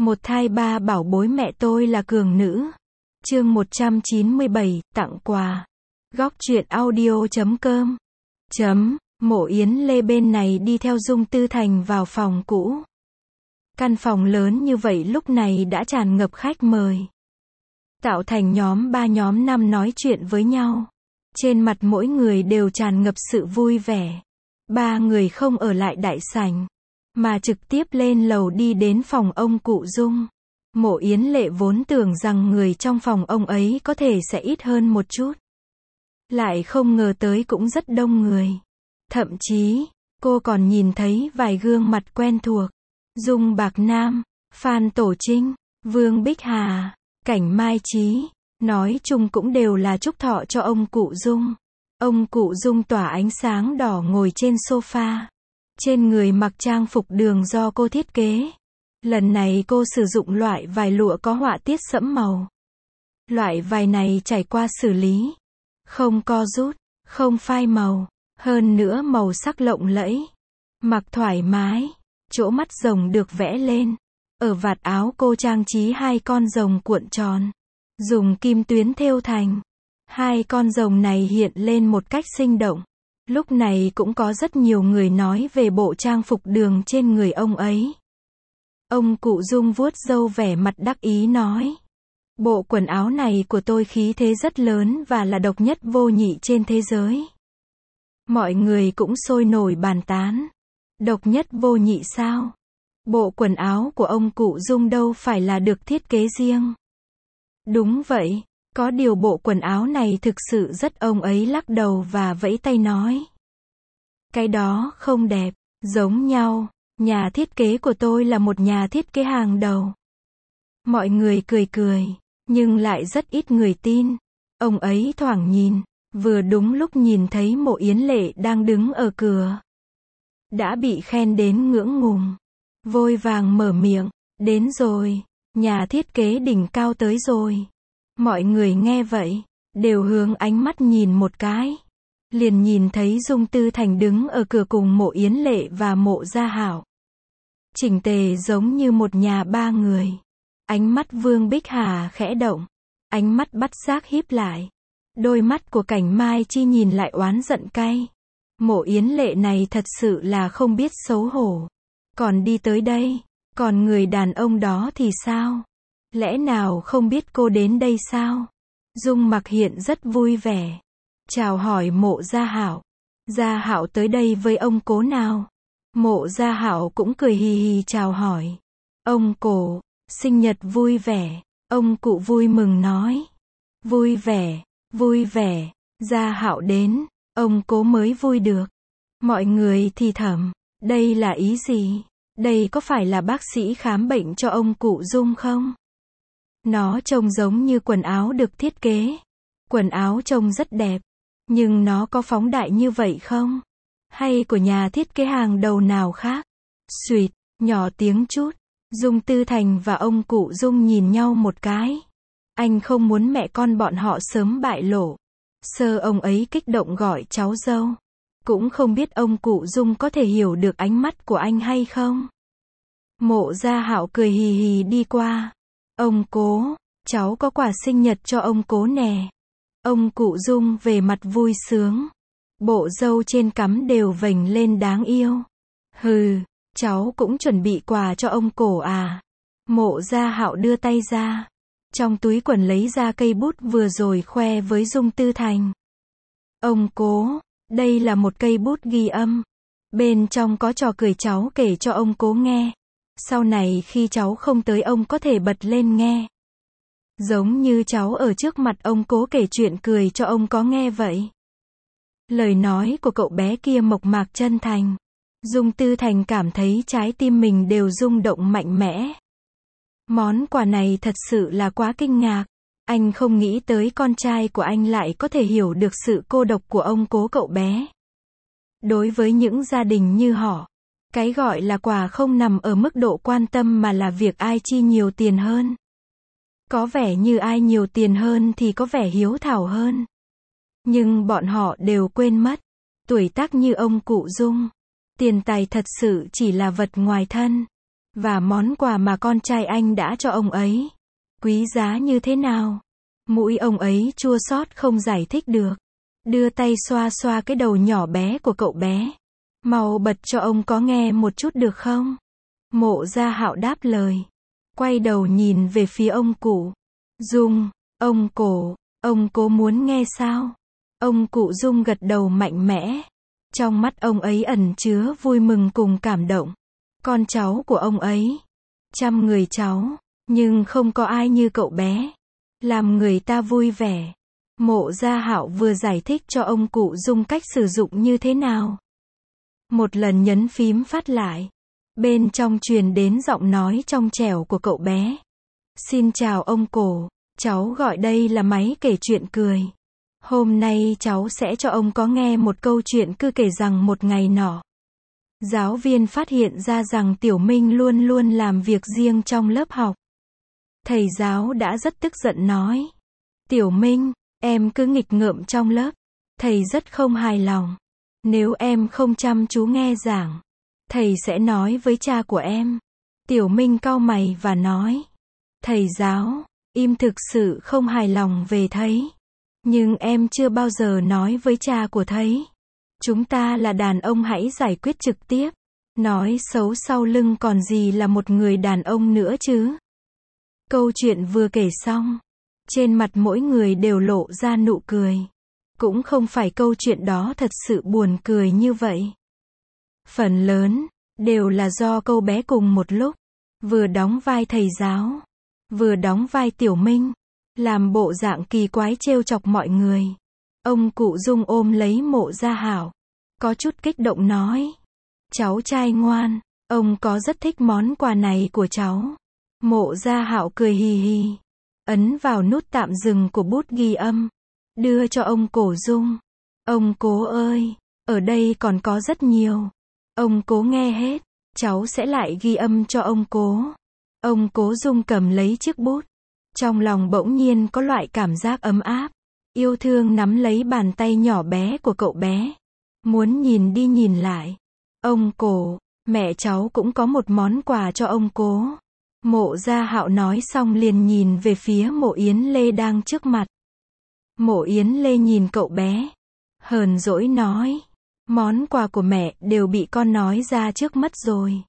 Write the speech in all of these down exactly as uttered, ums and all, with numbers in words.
Một thai ba bảo bối mẹ tôi là cường nữ. Chương một trăm chín mươi bảy, tặng quà. Góc truyện audio chấm com. Chấm, Mộ Yến Lê bên này đi theo Dung Tư Thành vào phòng cũ. Căn phòng lớn như vậy lúc này đã tràn ngập khách mời. Tạo thành nhóm ba nhóm năm nói chuyện với nhau. Trên mặt mỗi người đều tràn ngập sự vui vẻ. Ba người không ở lại đại sảnh, mà trực tiếp lên lầu đi đến phòng ông cụ Dung. Mộ Yến Lệ vốn tưởng rằng người trong phòng ông ấy có thể sẽ ít hơn một chút. Lại không ngờ tới cũng rất đông người. Thậm chí, cô còn nhìn thấy vài gương mặt quen thuộc. Dung Bạc Nam, Phan Tổ Trinh, Vương Bích Hà, Cảnh Mai Trí. Nói chung cũng đều là chúc thọ cho ông cụ Dung. Ông cụ Dung tỏa ánh sáng đỏ ngồi trên sofa. Trên người mặc trang phục đường do cô thiết kế. Lần này cô sử dụng loại vải lụa có họa tiết sẫm màu. Loại vải này trải qua xử lý. Không co rút, không phai màu. Hơn nữa màu sắc lộng lẫy. Mặc thoải mái. Chỗ mắt rồng được vẽ lên. Ở vạt áo cô trang trí hai con rồng cuộn tròn. Dùng kim tuyến thêu thành. Hai con rồng này hiện lên một cách sinh động. Lúc này cũng có rất nhiều người nói về bộ trang phục đường trên người ông ấy. Ông cụ Dung vuốt râu vẻ mặt đắc ý nói. Bộ quần áo này của tôi khí thế rất lớn và là độc nhất vô nhị trên thế giới. Mọi người cũng sôi nổi bàn tán. Độc nhất vô nhị sao? Bộ quần áo của ông cụ Dung đâu phải là được thiết kế riêng. Đúng vậy, có điều bộ quần áo này thực sự rất, ông ấy lắc đầu và vẫy tay nói. Cái đó không đẹp, giống nhau, nhà thiết kế của tôi là một nhà thiết kế hàng đầu. Mọi người cười cười, nhưng lại rất ít người tin. Ông ấy thoảng nhìn, vừa đúng lúc nhìn thấy Mộ Yến Lệ đang đứng ở cửa. Đã bị khen đến ngưỡng ngùng. Vội vàng mở miệng, đến rồi, nhà thiết kế đỉnh cao tới rồi. Mọi người nghe vậy, đều hướng ánh mắt nhìn một cái. Liền nhìn thấy Dung Tư Thành đứng ở cửa cùng Mộ Yến Lệ và Mộ Gia Hảo. Chỉnh tề giống như một nhà ba người. Ánh mắt Vương Bích Hà khẽ động. Ánh mắt bắt giác híp lại. Đôi mắt của Cảnh Mai Chi nhìn lại oán giận cay. Mộ Yến Lệ này thật sự là không biết xấu hổ. Còn đi tới đây, còn người đàn ông đó thì sao? Lẽ nào không biết cô đến đây sao? Dung Mặc hiện rất vui vẻ. Chào hỏi Mộ Gia Hảo. Gia Hảo tới đây với ông cố nào? Mộ Gia Hảo cũng cười hì hì chào hỏi. Ông cố, sinh nhật vui vẻ. Ông cụ vui mừng nói. Vui vẻ, vui vẻ. Gia Hảo đến, ông cố mới vui được. Mọi người thì thầm, đây là ý gì? Đây có phải là bác sĩ khám bệnh cho ông cụ Dung không? Nó trông giống như quần áo được thiết kế. Quần áo trông rất đẹp. Nhưng nó có phóng đại như vậy không? Hay của nhà thiết kế hàng đầu nào khác? Xuỵt, nhỏ tiếng chút. Dung Tư Thành và ông cụ Dung nhìn nhau một cái. Anh không muốn mẹ con bọn họ sớm bại lộ. Sơ ông ấy kích động gọi cháu dâu. Cũng không biết ông cụ Dung có thể hiểu được ánh mắt của anh hay không? Mộ Gia Hảo cười hì hì đi qua. Ông cố, cháu có quà sinh nhật cho ông cố nè. Ông cụ Dung về mặt vui sướng. Bộ râu trên cắm đều vểnh lên đáng yêu. Hừ, cháu cũng chuẩn bị quà cho ông cổ à? Mộ Gia Hảo đưa tay ra. Trong túi quần lấy ra cây bút vừa rồi khoe với Dung Tư Thành. Ông cố, đây là một cây bút ghi âm. Bên trong có trò cười cháu kể cho ông cố nghe. Sau này khi cháu không tới ông có thể bật lên nghe. Giống như cháu ở trước mặt ông cố kể chuyện cười cho ông có nghe vậy. Lời nói của cậu bé kia mộc mạc chân thành. Dung Tư Thành cảm thấy trái tim mình đều rung động mạnh mẽ. Món quà này thật sự là quá kinh ngạc. Anh không nghĩ tới con trai của anh lại có thể hiểu được sự cô độc của ông cố cậu bé. Đối với những gia đình như họ, cái gọi là quà không nằm ở mức độ quan tâm mà là việc ai chi nhiều tiền hơn. Có vẻ như ai nhiều tiền hơn thì có vẻ hiếu thảo hơn. Nhưng bọn họ đều quên mất. Tuổi tác như ông cụ Dung. Tiền tài thật sự chỉ là vật ngoài thân. Và món quà mà con trai anh đã cho ông ấy, quý giá như thế nào? Mũi ông ấy chua xót không giải thích được. Đưa tay xoa xoa cái đầu nhỏ bé của cậu bé. Mau bật cho ông có nghe một chút được không? Mộ Gia Hạo đáp lời. Quay đầu nhìn về phía ông cụ Dung. Ông Cổ, ông Cố muốn nghe sao? Ông cụ Dung gật đầu mạnh mẽ. Trong mắt ông ấy ẩn chứa vui mừng cùng cảm động. Con cháu của ông ấy, trăm người cháu, nhưng không có ai như cậu bé. Làm người ta vui vẻ. Mộ Gia Hạo vừa giải thích cho ông cụ Dung cách sử dụng như thế nào. Một lần nhấn phím phát lại. Bên trong truyền đến giọng nói trong trẻo của cậu bé. Xin chào ông Cổ, cháu gọi đây là máy kể chuyện cười. Hôm nay cháu sẽ cho ông có nghe một câu chuyện cứ kể rằng một ngày nọ. Giáo viên phát hiện ra rằng Tiểu Minh luôn luôn làm việc riêng trong lớp học. Thầy giáo đã rất tức giận nói. Tiểu Minh, em cứ nghịch ngợm trong lớp. Thầy rất không hài lòng. Nếu em không chăm chú nghe giảng, thầy sẽ nói với cha của em. Tiểu Minh cau mày và nói. Thầy giáo, im thực sự không hài lòng về thầy. Nhưng em chưa bao giờ nói với cha của thầy. Chúng ta là đàn ông hãy giải quyết trực tiếp. Nói xấu sau lưng còn gì là một người đàn ông nữa chứ. Câu chuyện vừa kể xong. Trên mặt mỗi người đều lộ ra nụ cười. Cũng không phải câu chuyện đó thật sự buồn cười như vậy. Phần lớn, đều là do câu bé cùng một lúc. Vừa đóng vai thầy giáo. Vừa đóng vai Tiểu Minh. Làm bộ dạng kỳ quái trêu chọc mọi người. Ông cụ Dung ôm lấy Mộ Gia Hạo. Có chút kích động nói. Cháu trai ngoan, ông có rất thích món quà này của cháu. Mộ Gia Hạo cười hì hì. Ấn vào nút tạm dừng của bút ghi âm. Đưa cho ông Cổ Dung. Ông Cố ơi, ở đây còn có rất nhiều. Ông Cố nghe hết. Cháu sẽ lại ghi âm cho ông Cố. Ông Cố Dung cầm lấy chiếc bút. Trong lòng bỗng nhiên có loại cảm giác ấm áp. Yêu thương nắm lấy bàn tay nhỏ bé của cậu bé. Muốn nhìn đi nhìn lại. Ông Cổ, mẹ cháu cũng có một món quà cho ông Cố. Mộ Gia Hạo nói xong liền nhìn về phía Mộ Yến Lê đang trước mặt. Mộ Yến Lê nhìn cậu bé. Hờn dỗi nói. Món quà của mẹ đều bị con nói ra trước mất rồi.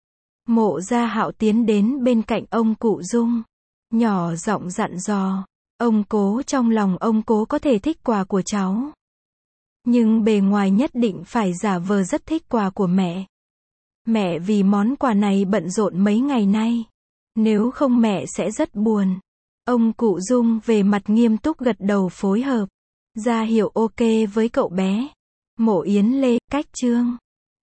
Mộ Gia Hạo tiến đến bên cạnh ông cụ Dung. Nhỏ giọng dặn dò. Ông Cố, trong lòng ông Cố có thể thích quà của cháu. Nhưng bề ngoài nhất định phải giả vờ rất thích quà của mẹ. Mẹ vì món quà này bận rộn mấy ngày nay. Nếu không mẹ sẽ rất buồn. Ông cụ Dung về mặt nghiêm túc gật đầu phối hợp. Ra hiệu ok với cậu bé. Mộ Yến Lê, cách chương.